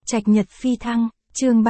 Trạch Nhật Phi Thăng, chương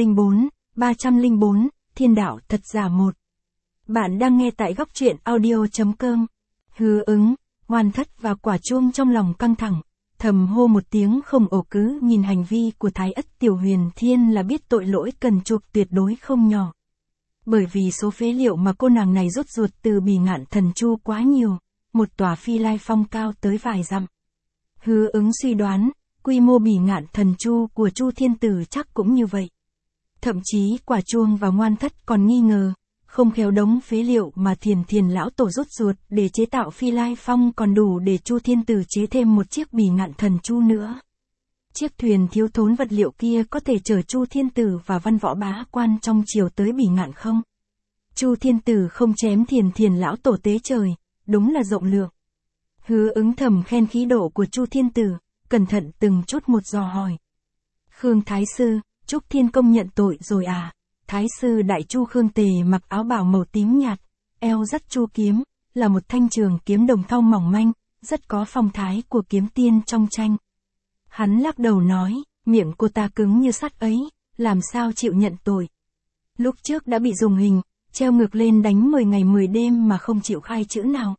304, Thiên đạo thật giả một. Bạn đang nghe tại góc truyện audio.com. Hứa Ứng, Oan Thất và Quả Chuông trong lòng căng thẳng, thầm hô một tiếng không ổ cứ nhìn hành vi của Thái Ất Tiểu Huyền Thiên là biết tội lỗi cần chuộc tuyệt đối không nhỏ. Bởi vì số phế liệu mà cô nàng này rút ruột từ Bỉ Ngạn Thần Chu quá nhiều, một tòa Phi Lai Phong cao tới vài dặm. Hứa Ứng suy đoán, quy mô Bỉ Ngạn Thần Chu của Chu Thiên Tử chắc cũng như vậy. Thậm chí Quả Chuông và Ngoan Thất còn nghi ngờ, không khéo đống phế liệu mà Thiền lão tổ rút ruột để chế tạo Phi Lai Phong còn đủ để Chu Thiên Tử chế thêm một chiếc Bỉ Ngạn Thần Chu nữa. Chiếc thuyền thiếu thốn vật liệu kia có thể chở Chu Thiên Tử và văn võ bá quan trong triều tới Bỉ Ngạn không? Chu Thiên Tử không chém Thiền lão tổ tế trời, đúng là rộng lượng. Hứa Ứng thầm khen khí độ của Chu Thiên Tử, cẩn thận từng chút một dò hỏi. Khương Thái Sư, Trúc Thiên Công nhận tội rồi à? Thái Sư Đại Chu Khương Tề mặc áo bào màu tím nhạt, eo dắt chu kiếm, là một thanh trường kiếm đồng thau mỏng manh, rất có phong thái của kiếm tiên trong tranh. Hắn lắc đầu nói, miệng cô ta cứng như sắt ấy, làm sao chịu nhận tội. Lúc trước đã bị dùng hình, treo ngược lên đánh 10 ngày 10 đêm mà không chịu khai chữ nào.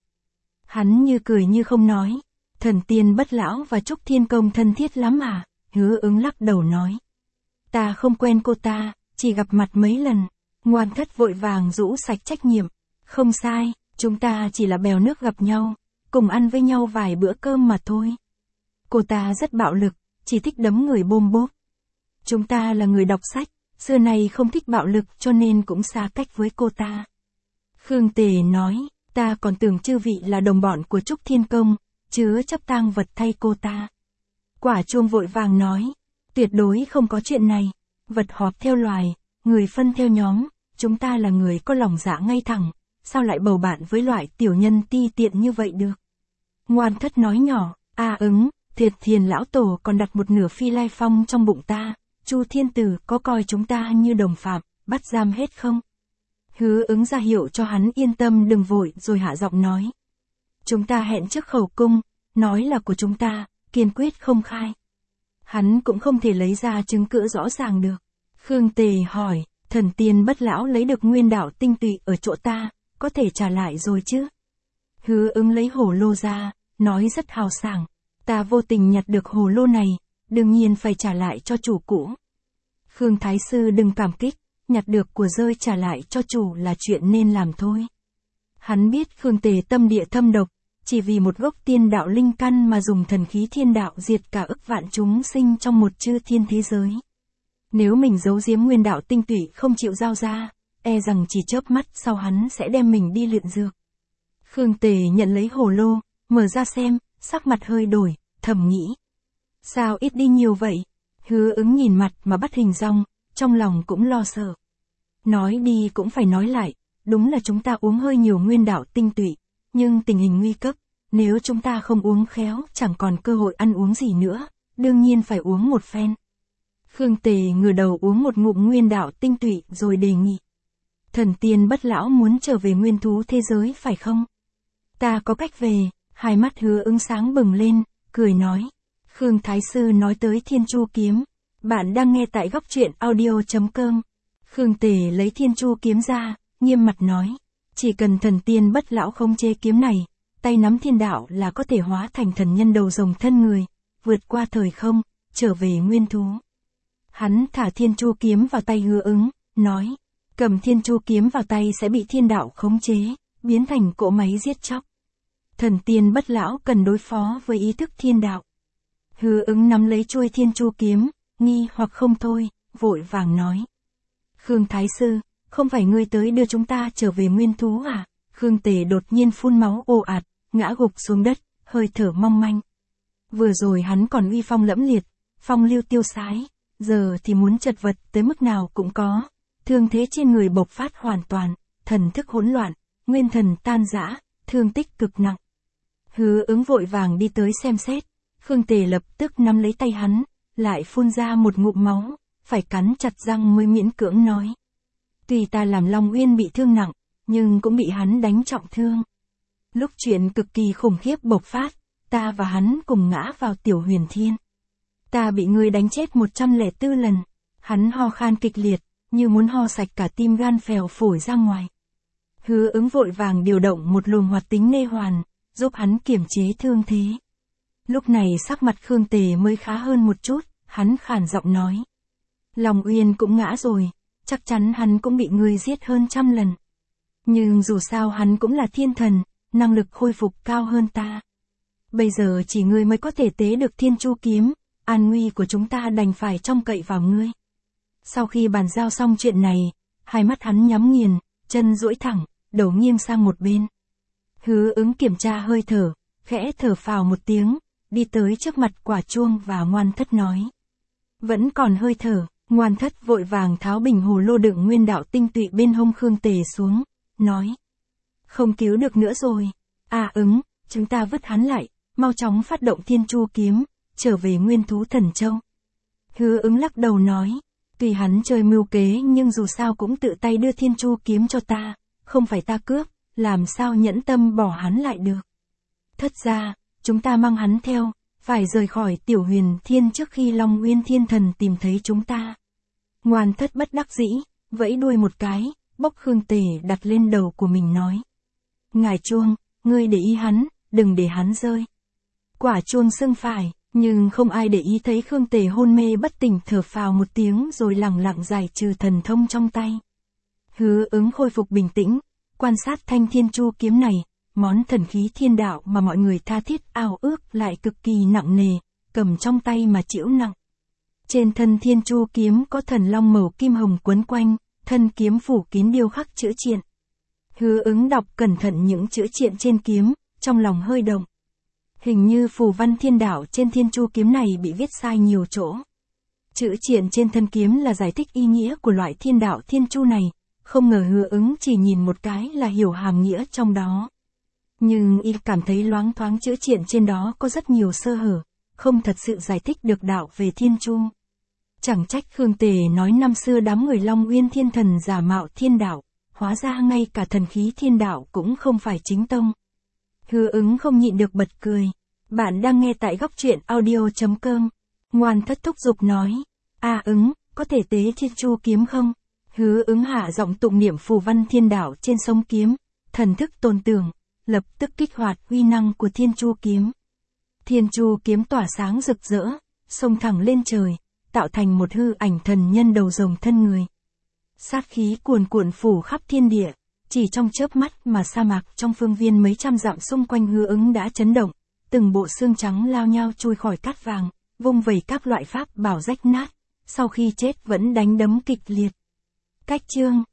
Hắn như cười như không nói, Thần Tiên Bất Lão và Trúc Thiên Công thân thiết lắm à? Hứa Ứng lắc đầu nói. Ta không quen cô ta, chỉ gặp mặt mấy lần. Ngoan Thất vội vàng rũ sạch trách nhiệm. Không sai, chúng ta chỉ là bèo nước gặp nhau, cùng ăn với nhau vài bữa cơm mà thôi. Cô ta rất bạo lực, chỉ thích đấm người bôm bốp. Chúng ta là người đọc sách, xưa nay không thích bạo lực cho nên cũng xa cách với cô ta. Khương Tề nói, ta còn tưởng chư vị là đồng bọn của Trúc Thiên Công, chứa chấp tang vật thay cô ta. Quả Chuông vội vàng nói, tuyệt đối không có chuyện này, vật họp theo loài, người phân theo nhóm, chúng ta là người có lòng dạ ngay thẳng, sao lại bầu bạn với loại tiểu nhân ti tiện như vậy được. Ngoan Thất nói nhỏ, Ứng, Thiền lão tổ còn đặt một nửa Phi Lai Phong trong bụng ta, Chu Thiên Tử có coi chúng ta như đồng phạm, bắt giam hết không? Hứa Ứng ra hiệu cho hắn yên tâm đừng vội rồi hạ giọng nói. Chúng ta hẹn trước khẩu cung, nói là của chúng ta, kiên quyết không khai. Hắn cũng không thể lấy ra chứng cứ rõ ràng được. Khương Tề hỏi, Thần Tiên Bất Lão lấy được nguyên đạo tinh tụy ở chỗ ta, có thể trả lại rồi chứ? Hứa Ứng lấy hồ lô ra, nói rất hào sảng. Ta vô tình nhặt được hồ lô này, đương nhiên phải trả lại cho chủ cũ. Khương Thái Sư đừng cảm kích, nhặt được của rơi trả lại cho chủ là chuyện nên làm thôi. Hắn biết Khương Tề tâm địa thâm độc, chỉ vì một gốc tiên đạo linh căn mà dùng thần khí thiên đạo diệt cả ức vạn chúng sinh trong một chư thiên thế giới. Nếu mình giấu giếm nguyên đạo tinh tụy không chịu giao ra, e rằng chỉ chớp mắt sau hắn sẽ đem mình đi luyện dược. Khương Tề nhận lấy hồ lô, mở ra xem, sắc mặt hơi đổi, thầm nghĩ. Sao ít đi nhiều vậy? Hứa Ứng nhìn mặt mà bắt hình dong, trong lòng cũng lo sợ. Nói đi cũng phải nói lại, đúng là chúng ta uống hơi nhiều nguyên đạo tinh tụy, nhưng tình hình nguy cấp, nếu chúng ta không uống khéo chẳng còn cơ hội ăn uống gì nữa, đương nhiên phải uống một phen. Khương Tề ngửa đầu uống một ngụm nguyên đạo tinh tụy rồi đề nghị. Thần Tiên Bất Lão muốn trở về nguyên thú thế giới phải không? Ta có cách về. Hai mắt Hứa Ứng sáng bừng lên, cười nói. Khương Thái Sư nói tới Thiên Chu Kiếm. Bạn đang nghe tại góc truyện audio.com. Khương Tề lấy Thiên Chu Kiếm ra, nghiêm mặt nói. Chỉ cần Thần Tiên Bất Lão khống chế kiếm này, tay nắm thiên đạo là có thể hóa thành thần nhân đầu rồng thân người, vượt qua thời không, trở về nguyên thú. Hắn thả Thiên Chu Kiếm vào tay Hứa Ứng, nói. Cầm Thiên Chu Kiếm vào tay sẽ bị thiên đạo khống chế, biến thành cỗ máy giết chóc. Thần Tiên Bất Lão cần đối phó với ý thức thiên đạo. Hứa Ứng nắm lấy chuôi Thiên Chu Kiếm, nghi hoặc không thôi, vội vàng nói. Khương Thái Sư, không phải ngươi tới đưa chúng ta trở về nguyên thú à? Khương Tề đột nhiên phun máu ồ ạt, ngã gục xuống đất, hơi thở mong manh. Vừa rồi hắn còn uy phong lẫm liệt, phong lưu tiêu sái, giờ thì muốn chật vật tới mức nào cũng có. Thương thế trên người bộc phát hoàn toàn, thần thức hỗn loạn, nguyên thần tan rã, thương tích cực nặng. Hứa Ứng vội vàng đi tới xem xét, Khương Tề lập tức nắm lấy tay hắn, lại phun ra một ngụm máu, phải cắn chặt răng mới miễn cưỡng nói. Tuy ta làm Long Uyên bị thương nặng, nhưng cũng bị hắn đánh trọng thương. Lúc chuyện cực kỳ khủng khiếp bộc phát, ta và hắn cùng ngã vào Tiểu Huyền Thiên. Ta bị ngươi đánh chết 104 lần. Hắn ho khan kịch liệt, như muốn ho sạch cả tim gan phèo phổi ra ngoài. Hứa Ứng vội vàng điều động một luồng hoạt tính nê hoàn, giúp hắn kiềm chế thương thế. Lúc này sắc mặt Khương Tề mới khá hơn một chút, hắn khản giọng nói. Long Uyên cũng ngã rồi, chắc chắn hắn cũng bị ngươi giết hơn 100 lần. Nhưng dù sao hắn cũng là thiên thần, năng lực khôi phục cao hơn ta. Bây giờ chỉ ngươi mới có thể tế được Thiên Chu kiếm, an nguy của chúng ta đành phải trông cậy vào ngươi. Sau khi bàn giao xong chuyện này, hai mắt hắn nhắm nghiền, chân duỗi thẳng, đầu nghiêng sang một bên. Hứa Ứng kiểm tra hơi thở, khẽ thở phào một tiếng, đi tới trước mặt Quả Chuông và Ngoan Thất nói. Vẫn còn hơi thở. Ngoan Thất vội vàng tháo bình hồ lô đựng nguyên đạo tinh tụy bên hông Khương Tề xuống, nói. Không cứu được nữa rồi. Ứng, chúng ta vứt hắn lại, mau chóng phát động Thiên Chu kiếm, trở về Nguyên Thú Thần Châu. Hứa Ứng lắc đầu nói. Tuy hắn chơi mưu kế nhưng dù sao cũng tự tay đưa Thiên Chu kiếm cho ta, không phải ta cướp, làm sao nhẫn tâm bỏ hắn lại được. Thất ra, chúng ta mang hắn theo, phải rời khỏi Tiểu Huyền Thiên trước khi Long Uyên Thiên Thần tìm thấy chúng ta. Ngoan Thất bất đắc dĩ, vẫy đuôi một cái, bốc Khương Tề đặt lên đầu của mình nói. Ngài Chuông, ngươi để ý hắn, đừng để hắn rơi. Quả Chuông xưng phải, nhưng không ai để ý thấy Khương Tề hôn mê bất tỉnh thở phào một tiếng rồi lẳng lặng giải trừ thần thông trong tay. Hứa Ứng khôi phục bình tĩnh, quan sát thanh Thiên Chu kiếm này, món thần khí thiên đạo mà mọi người tha thiết ao ước lại cực kỳ nặng nề, cầm trong tay mà chịu nặng. Trên thân Thiên Chu kiếm có thần long màu kim hồng quấn quanh, thân kiếm phủ kín điêu khắc chữ triện. Hứa Ứng đọc cẩn thận những chữ triện trên kiếm, trong lòng hơi động. Hình như phù văn thiên đạo trên Thiên Chu kiếm này bị viết sai nhiều chỗ. Chữ triện trên thân kiếm là giải thích ý nghĩa của loại thiên đạo Thiên Chu này, không ngờ Hứa Ứng chỉ nhìn một cái là hiểu hàm nghĩa trong đó. Nhưng y cảm thấy loáng thoáng chữ triện trên đó có rất nhiều sơ hở, không thật sự giải thích được đạo về Thiên Chu. Chẳng trách Khương Tề nói năm xưa đám người Long Uyên Thiên Thần giả mạo thiên đạo, hóa ra ngay cả thần khí thiên đạo cũng không phải chính tông. Hứa Ứng không nhịn được bật cười. Bạn đang nghe tại Góc Truyện Audio.com. Ngoan Thất thúc giục nói. Ứng, có thể tế Thiên Chu kiếm không? Hứa Ứng hạ giọng tụng niệm phù văn thiên đạo trên sông kiếm, thần thức tồn tưởng, lập tức kích hoạt uy năng của Thiên Chu kiếm. Thiên Chu kiếm tỏa sáng rực rỡ, xông thẳng lên trời, tạo thành một hư ảnh thần nhân đầu rồng thân người. Sát khí cuồn cuộn phủ khắp thiên địa, chỉ trong chớp mắt mà sa mạc trong phương viên mấy trăm dặm xung quanh Hứa Ứng đã chấn động, từng bộ xương trắng lao nhao chui khỏi cát vàng, vung vẩy các loại pháp bảo rách nát, sau khi chết vẫn đánh đấm kịch liệt. Cách chương